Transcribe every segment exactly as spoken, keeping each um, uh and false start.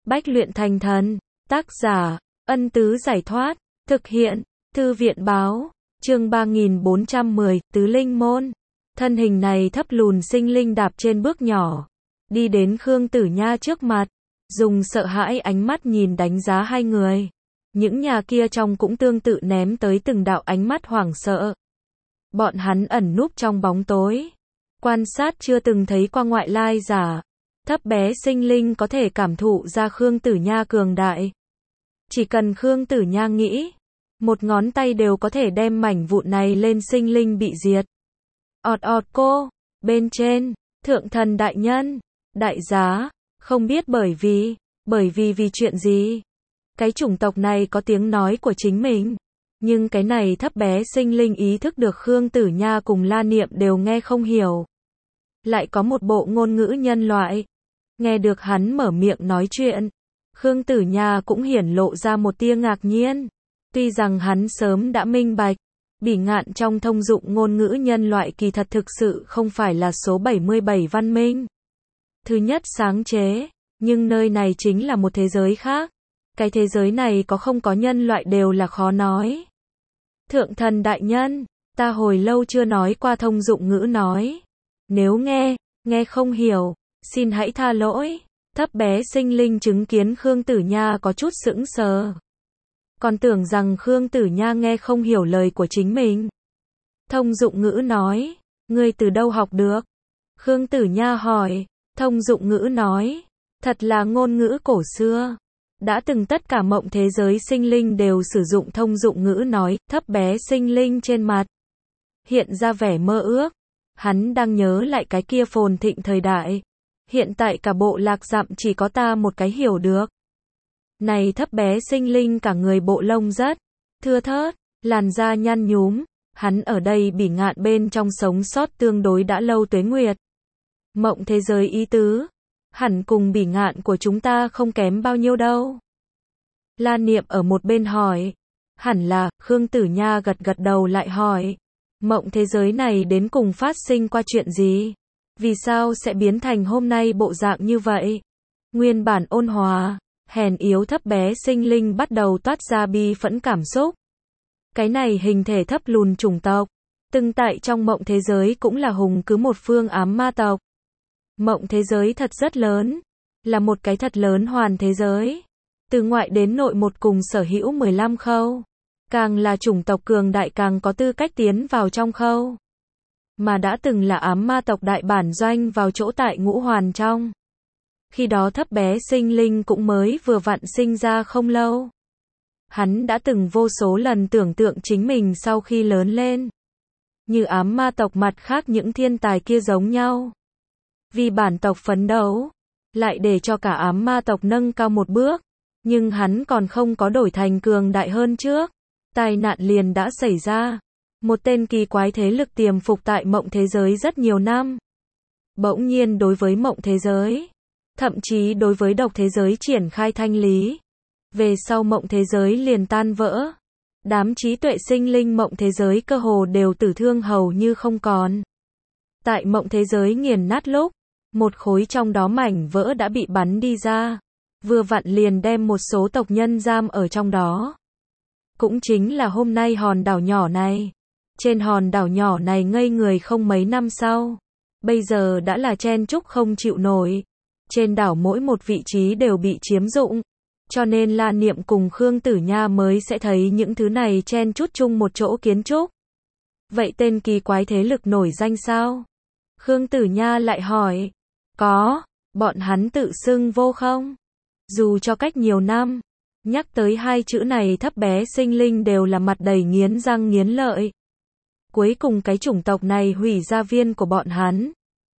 Bách luyện thành thần. Tác giả, Ân Tứ Giải Thoát. Thực hiện, Thư viện Báo. Chương ba nghìn bốn trăm mười, Tứ Linh Môn. Thân hình này thấp lùn sinh linh đạp trên bước nhỏ, đi đến Khương Tử Nha trước mặt, dùng sợ hãi ánh mắt nhìn đánh giá hai người. Những nhà kia trong cũng tương tự ném tới từng đạo ánh mắt hoảng sợ. Bọn hắn ẩn núp trong bóng tối, quan sát chưa từng thấy qua ngoại lai giả. Thấp bé sinh linh có thể cảm thụ ra Khương Tử Nha cường đại. Chỉ cần Khương Tử Nha nghĩ, một ngón tay đều có thể đem mảnh vụn này lên sinh linh bị diệt. Ọt ọt cô, bên trên, thượng thần đại nhân, đại giá, không biết bởi vì, bởi vì vì chuyện gì. Cái chủng tộc này có tiếng nói của chính mình, nhưng cái này thấp bé sinh linh ý thức được Khương Tử Nha cùng La Niệm đều nghe không hiểu. Lại có một bộ ngôn ngữ nhân loại. Nghe được hắn mở miệng nói chuyện, Khương Tử Nha cũng hiển lộ ra một tia ngạc nhiên. Tuy rằng hắn sớm đã minh bạch, bỉ ngạn trong thông dụng ngôn ngữ nhân loại kỳ thật thực sự không phải là số bảy mươi bảy văn minh thứ nhất sáng chế, nhưng nơi này chính là một thế giới khác. Cái thế giới này có không có nhân loại đều là khó nói. Thượng thần đại nhân, ta hồi lâu chưa nói qua thông dụng ngữ nói. Nếu nghe, nghe không hiểu, xin hãy tha lỗi. Thấp bé sinh linh chứng kiến Khương Tử Nha có chút sững sờ. Còn tưởng rằng Khương Tử Nha nghe không hiểu lời của chính mình. Thông dụng ngữ nói, ngươi từ đâu học được? Khương Tử Nha hỏi. Thông dụng ngữ nói, thật là ngôn ngữ cổ xưa. Đã từng tất cả mộng thế giới sinh linh đều sử dụng thông dụng ngữ nói. Thấp bé sinh linh trên mặt hiện ra vẻ mơ ước. Hắn đang nhớ lại cái kia phồn thịnh thời đại. Hiện tại cả bộ lạc dặm chỉ có ta một cái hiểu được. Này thấp bé sinh linh cả người bộ lông rất thưa thớt, làn da nhăn nhúm. Hắn ở đây bỉ ngạn bên trong sống sót tương đối đã lâu tuế nguyệt. Mộng thế giới ý tứ, hẳn cùng bỉ ngạn của chúng ta không kém bao nhiêu đâu. La Niệm ở một bên hỏi. Hẳn là, Khương Tử Nha gật gật đầu lại hỏi. Mộng thế giới này đến cùng phát sinh qua chuyện gì? Vì sao sẽ biến thành hôm nay bộ dạng như vậy? Nguyên bản ôn hòa, hèn yếu thấp bé sinh linh bắt đầu toát ra bi phẫn cảm xúc. Cái này hình thể thấp lùn chủng tộc, từng tại trong mộng thế giới cũng là hùng cứ một phương ám ma tộc. Mộng thế giới thật rất lớn, là một cái thật lớn hoàn thế giới. Từ ngoại đến nội một cùng sở hữu mười lăm khâu. Càng là chủng tộc cường đại càng có tư cách tiến vào trong khâu. Mà đã từng là ám ma tộc đại bản doanh vào chỗ tại ngũ hoàn trong. Khi đó thấp bé sinh linh cũng mới vừa vặn sinh ra không lâu. Hắn đã từng vô số lần tưởng tượng chính mình sau khi lớn lên. Như ám ma tộc mặt khác những thiên tài kia giống nhau. Vì bản tộc phấn đấu, lại để cho cả ám ma tộc nâng cao một bước. Nhưng hắn còn không có đổi thành cường đại hơn trước. Tai nạn liền đã xảy ra. Một tên kỳ quái thế lực tiềm phục tại mộng thế giới rất nhiều năm. Bỗng nhiên đối với mộng thế giới, thậm chí đối với độc thế giới triển khai thanh lý. Về sau mộng thế giới liền tan vỡ. Đám trí tuệ sinh linh mộng thế giới cơ hồ đều tử thương hầu như không còn. Tại mộng thế giới nghiền nát lúc, một khối trong đó mảnh vỡ đã bị bắn đi ra. Vừa vặn liền đem một số tộc nhân giam ở trong đó. Cũng chính là hôm nay hòn đảo nhỏ này. Trên hòn đảo nhỏ này ngây người không mấy năm sau. Bây giờ đã là chen chúc không chịu nổi. Trên đảo mỗi một vị trí đều bị chiếm dụng. Cho nên La Niệm cùng Khương Tử Nha mới sẽ thấy những thứ này chen chúc chung một chỗ kiến trúc. Vậy tên kỳ quái thế lực nổi danh sao? Khương Tử Nha lại hỏi. Có, bọn hắn tự xưng vô không? Dù cho cách nhiều năm, nhắc tới hai chữ này thấp bé sinh linh đều là mặt đầy nghiến răng nghiến lợi. Cuối cùng cái chủng tộc này hủy gia viên của bọn hắn.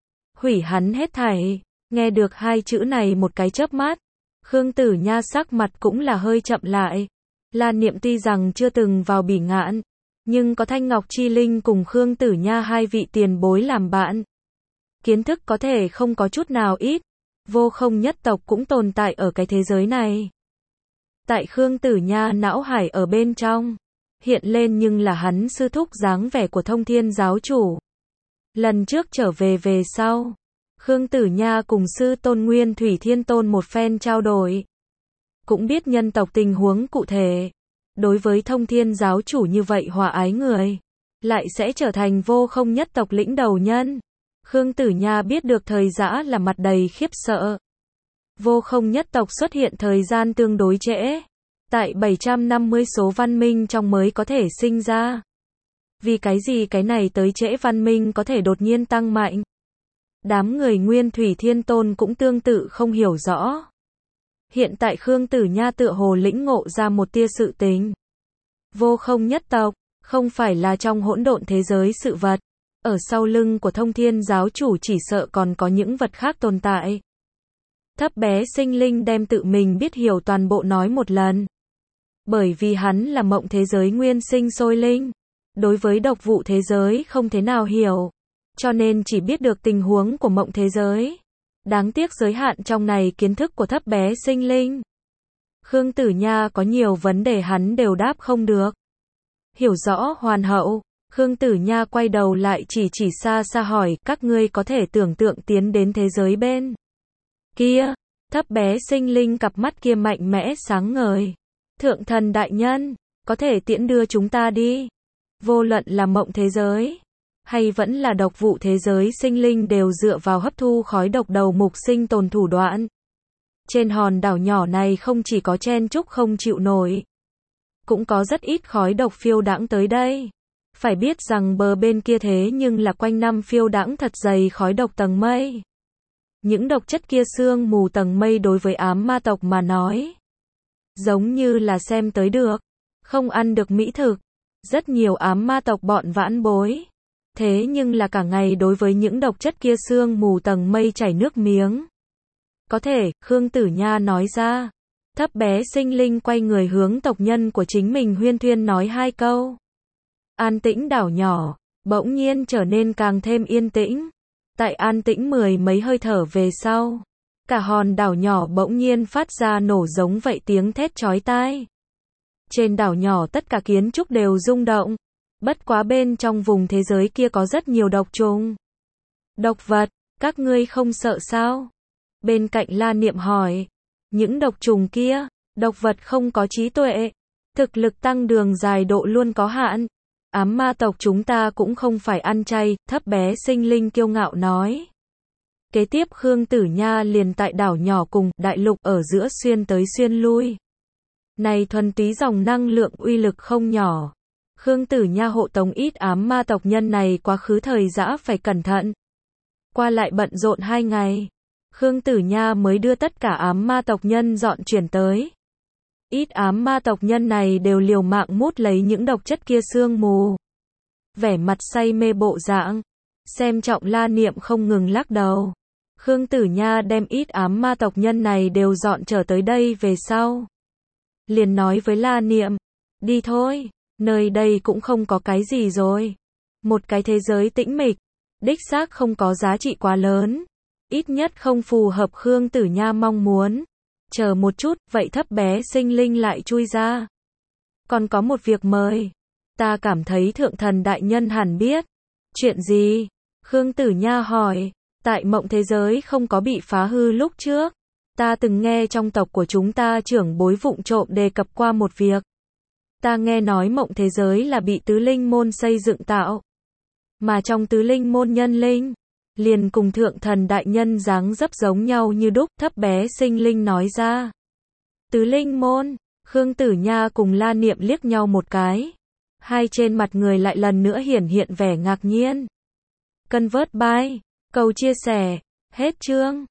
Hủy hắn hết thảy. Nghe được hai chữ này một cái chớp mắt. Khương Tử Nha sắc mặt cũng là hơi chậm lại. La Niệm tuy rằng chưa từng vào bỉ ngạn, nhưng có Thanh Ngọc Chi Linh cùng Khương Tử Nha hai vị tiền bối làm bạn. Kiến thức có thể không có chút nào ít. Vô không nhất tộc cũng tồn tại ở cái thế giới này. Tại Khương Tử Nha não hải ở bên trong, hiện lên nhưng là hắn sư thúc dáng vẻ của Thông Thiên giáo chủ. Lần trước trở về về sau, Khương Tử Nha cùng sư tôn Nguyên Thủy Thiên Tôn một phen trao đổi. cũng biết nhân tộc tình huống cụ thể. Đối với Thông Thiên giáo chủ như vậy hòa ái người, lại sẽ trở thành Vô Không nhất tộc lĩnh đầu nhân. Khương Tử Nha biết được thời giã là mặt đầy khiếp sợ. Vô Không nhất tộc xuất hiện thời gian tương đối trễ. Tại bảy trăm năm mươi số văn minh trong mới có thể sinh ra. Vì cái gì cái này tới trễ văn minh có thể đột nhiên tăng mạnh? Đám người Nguyên Thủy Thiên Tôn cũng tương tự không hiểu rõ. Hiện tại Khương Tử Nha tựa hồ lĩnh ngộ ra một tia sự tình. Vô Không nhất tộc, không phải là trong hỗn độn thế giới sự vật. Ở sau lưng của Thông Thiên giáo chủ chỉ sợ còn có những vật khác tồn tại. Thấp bé sinh linh đem tự mình biết hiểu toàn bộ nói một lần. Bởi vì hắn là mộng thế giới nguyên sinh sôi linh. Đối với độc vụ thế giới không thế nào hiểu. Cho nên chỉ biết được tình huống của mộng thế giới. Đáng tiếc giới hạn trong này kiến thức của thấp bé sinh linh. Khương Tử Nha có nhiều vấn đề hắn đều đáp không được. Hiểu rõ hoàn hậu, Khương Tử Nha quay đầu lại chỉ chỉ xa xa hỏi, các ngươi có thể tưởng tượng tiến đến thế giới bên kia. Thấp bé sinh linh cặp mắt kia mạnh mẽ sáng ngời. Thượng thần đại nhân, có thể tiễn đưa chúng ta đi. Vô luận là mộng thế giới, hay vẫn là độc vụ thế giới sinh linh đều dựa vào hấp thu khói độc đầu mục sinh tồn thủ đoạn. Trên hòn đảo nhỏ này không chỉ có chen chúc không chịu nổi, cũng có rất ít khói độc phiêu đãng tới đây. Phải biết rằng bờ bên kia thế nhưng là quanh năm phiêu đãng thật dày khói độc tầng mây. Những độc chất kia sương mù tầng mây đối với ám ma tộc mà nói, giống như là xem tới được, không ăn được mỹ thực. Rất nhiều ám ma tộc bọn vãn bối. Thế nhưng là cả ngày đối với những độc chất kia sương mù tầng mây chảy nước miếng. Có thể, Khương Tử Nha nói ra. Thấp bé sinh linh quay người hướng tộc nhân của chính mình huyên thuyên nói hai câu. An tĩnh đảo nhỏ, bỗng nhiên trở nên càng thêm yên tĩnh. Tại an tĩnh mười mấy hơi thở về sau, cả hòn đảo nhỏ bỗng nhiên phát ra nổ giống vậy tiếng thét chói tai. Trên đảo nhỏ tất cả kiến trúc đều rung động. Bất quá bên trong vùng thế giới kia có rất nhiều độc trùng. Độc vật, các ngươi không sợ sao? Bên cạnh La Niệm hỏi. Những độc trùng kia, độc vật không có trí tuệ. Thực lực tăng đường dài độ luôn có hạn. Ám ma tộc chúng ta cũng không phải ăn chay, thấp bé sinh linh kiêu ngạo nói. Kế tiếp Khương Tử Nha liền tại đảo nhỏ cùng đại lục ở giữa xuyên tới xuyên lui. Này thuần túy dòng năng lượng uy lực không nhỏ. Khương Tử Nha hộ tống ít ám ma tộc nhân này quá khứ thời giã phải cẩn thận. Qua lại bận rộn hai ngày. Khương Tử Nha mới đưa tất cả ám ma tộc nhân dọn chuyển tới. Ít ám ma tộc nhân này đều liều mạng mút lấy những độc chất kia sương mù. Vẻ mặt say mê bộ dạng. Xem trọng La Niệm không ngừng lắc đầu. Khương Tử Nha đem ít ám ma tộc nhân này đều dọn trở tới đây về sau. Liền nói với La Niệm. Đi thôi, nơi đây cũng không có cái gì rồi. Một cái thế giới tĩnh mịch. Đích xác không có giá trị quá lớn. Ít nhất không phù hợp Khương Tử Nha mong muốn. Chờ một chút, vậy thấp bé sinh linh lại chui ra. Còn có một việc mời. Ta cảm thấy thượng thần đại nhân hẳn biết. Chuyện gì? Khương Tử Nha hỏi. Tại mộng thế giới không có bị phá hư lúc trước. Ta từng nghe trong tộc của chúng ta trưởng bối vụng trộm đề cập qua một việc. Ta nghe nói mộng thế giới là bị tứ linh môn xây dựng tạo. Mà trong tứ linh môn nhân linh, liền cùng thượng thần đại nhân dáng dấp giống nhau như đúc, thấp bé sinh linh nói ra. Tứ linh môn, Khương Tử Nha cùng La Niệm liếc nhau một cái. Hai trên mặt người lại lần nữa hiển hiện vẻ ngạc nhiên. Convert by, cầu chia sẻ, hết chương.